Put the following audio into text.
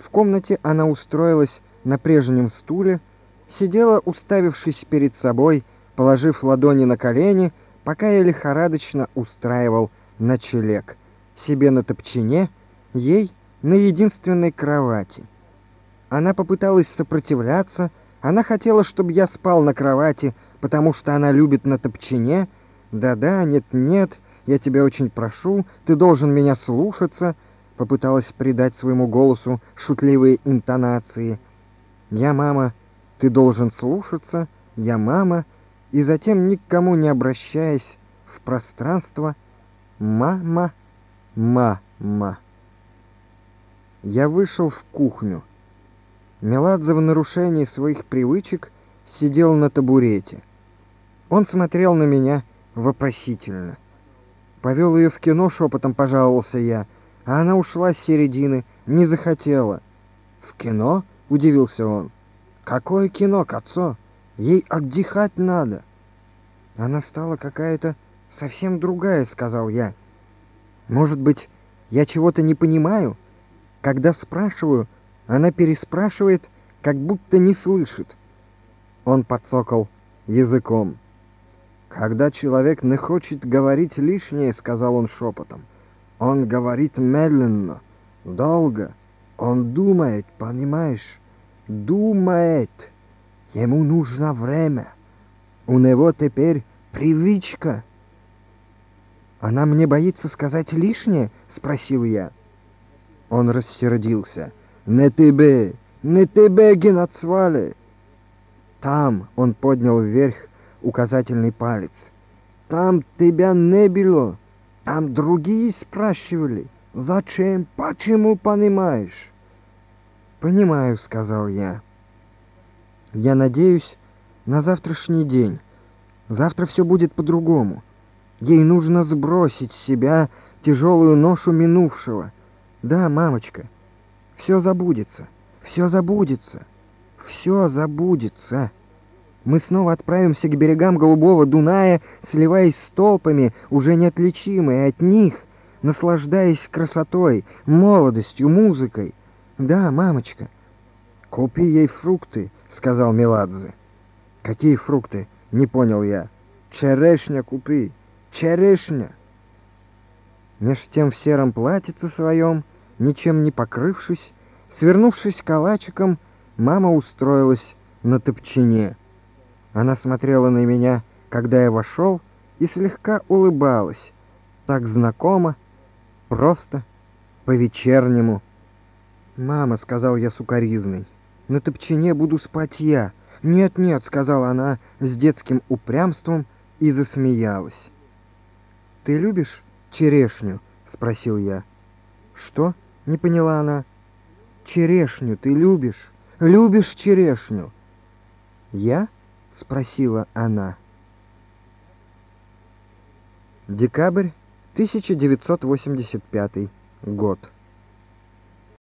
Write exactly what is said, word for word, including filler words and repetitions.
В комнате она устроилась на прежнем стуле, сидела, уставившись перед собой, положив ладони на колени, пока я лихорадочно устраивал ночлег. Себе на топчине, ей на единственной кровати. Она попыталась сопротивляться, она хотела, чтобы я спал на кровати, потому что она любит на топчине. Да-да, нет-нет, я тебя очень прошу, ты должен меня слушаться, попыталась придать своему голосу шутливые интонации. Я мама, ты должен слушаться, я мама, и затем, никому не обращаясь, в пространство, мама, мама. Я вышел в кухню. Меладзе в нарушении своих привычек сидел на табурете. Он смотрел на меня вопросительно. Повел ее в кино, шепотом пожаловался я, а она ушла с середины, не захотела. «В кино?» — удивился он. «Какое кино, Кацо? Ей отдыхать надо». «Она стала какая-то совсем другая», — сказал я. «Может быть, я чего-то не понимаю? Когда спрашиваю, она переспрашивает, как будто не слышит». Он подсокал языком. «Когда человек не хочет говорить лишнее, — сказал он шепотом, — он говорит медленно, долго. Он думает, понимаешь? Думает. Ему нужно время. У него теперь привычка». «Она мне боится сказать лишнее?» — спросил я. Он рассердился. «Не тебе, не тебе, Генацвале!» «Там!» — он поднял вверх указательный палец. «Там тебя не было. Там другие спрашивали. Зачем? Почему, понимаешь?» «Понимаю», — сказал я. «Я надеюсь на завтрашний день. Завтра все будет по-другому. Ей нужно сбросить с себя тяжелую ношу минувшего. Да, мамочка, все забудется, все забудется, все забудется. Мы снова отправимся к берегам Голубого Дуная, сливаясь с толпами, уже неотличимые от них, наслаждаясь красотой, молодостью, музыкой. Да, мамочка». «Купи ей фрукты», — сказал Меладзе. «Какие фрукты?» — не понял я. «Черешня купи, черешня». Меж тем в сером платьице своем, ничем не покрывшись, свернувшись калачиком, мама устроилась на топчине. Она смотрела на меня, когда я вошел, и слегка улыбалась. Так знакомо, просто, по-вечернему. «Мама», — сказал я сукоризной, — «на топчине буду спать я». «Нет-нет», — сказала она с детским упрямством и засмеялась. «Ты любишь черешню?» — спросил я. «Что?» — не поняла она. «Черешню ты любишь? Любишь черешню?» «Я?» — спросила она. Декабрь тысяча девятьсот восемьдесят пятый год.